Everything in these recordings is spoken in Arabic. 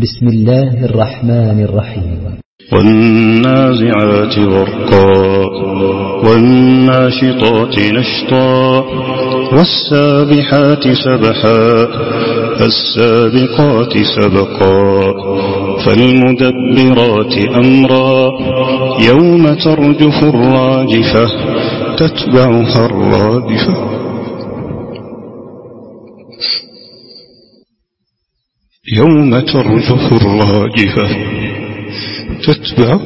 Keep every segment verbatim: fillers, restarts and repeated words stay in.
بسم الله الرحمن الرحيم. والنازعات غرقا والناشطات نشطا والسابحات سبحا فالسابقات سبقا فالمدبرات أمرا يوم ترجف الراجفة تتبعها الرادفة يوم ترجف الراجفة تتبع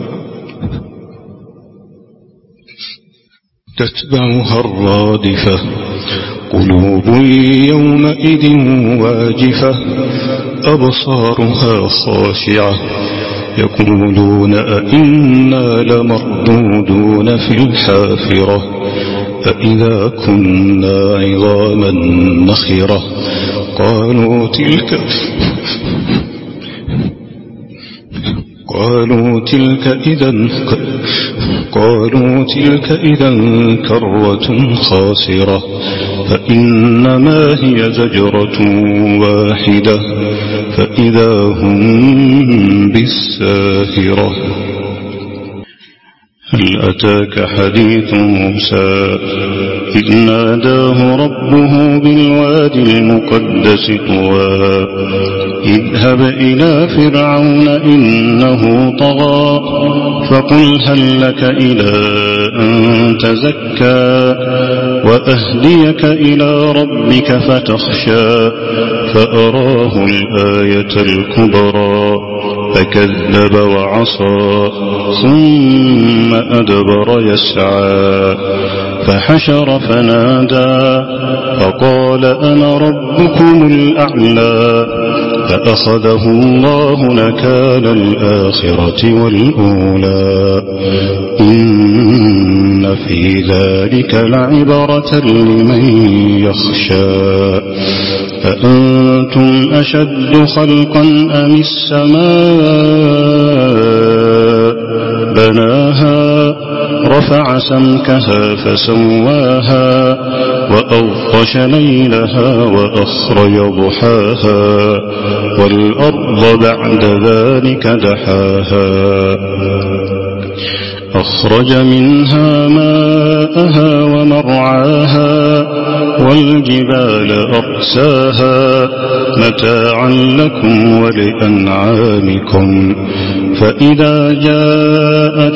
تتبعها الرادفة قلوب يومئذ واجفة أبصارها خاشعة يقولون أئنا لمردودون في الحافرة أئذا كنا عظاما نخرة قالوا تلك قالوا تلك إذا قالوا تلك إذا كرة خاسرة فإنما هي زجرة واحدة فإذا هم بالساهرة هل أتاك حديث موسى إذ ناداه ربه بالوادي المقدس طوى اذهب إلى فرعون إنه طغى فقل هل لك إلى أن تزكى وأهديك إلى ربك فتخشى فأراه الآية الكبرى فكذب وعصى ثم أدبر يسعى فحشر فنادى فقال أنا ربكم الأعلى فأخذه الله نكال الآخرة والأولى إن في ذلك لعبرة لمن يخشى أأنتم أشد خلقا أم السماء بناها رفع سمكها فسواها وأغطش ليلها وأخرج ضحاها والأرض بعد ذلك دحاها أخرج منها ماءها ومرعاها والجبال أرساها متاعا لكم ولأنعامكم فإذا جاءت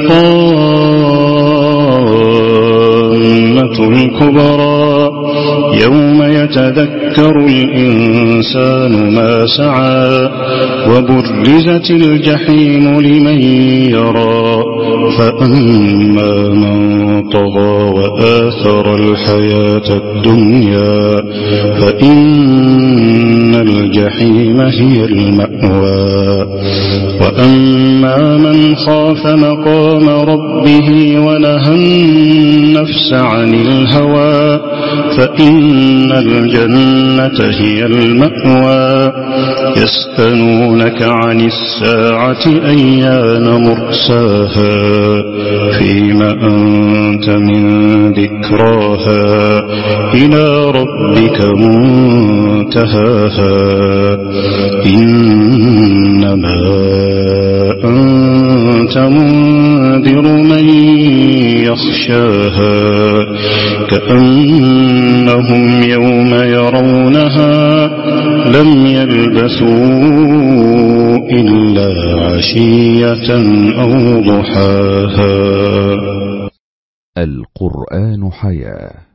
الطامة الكبرى يوم يتذكر الإنسان ما سعى وبرزت الجحيم لمن يرى فأما من طغى وآثر الحياة الدنيا فإن الجحيم هي المأوى وأما من خاف مقام ربه ونهى النفس عن الهوى فإن الجنة هي المأوى يسألونك عن الساعة أيان مرساها فيما أنت من ذكراها إلى ربك منتهاها إنما أنت منذر من يخشاها كأنهم يوم يرونها لم يلبثوا إلا عشية أو ضحاها. القرآن حياة.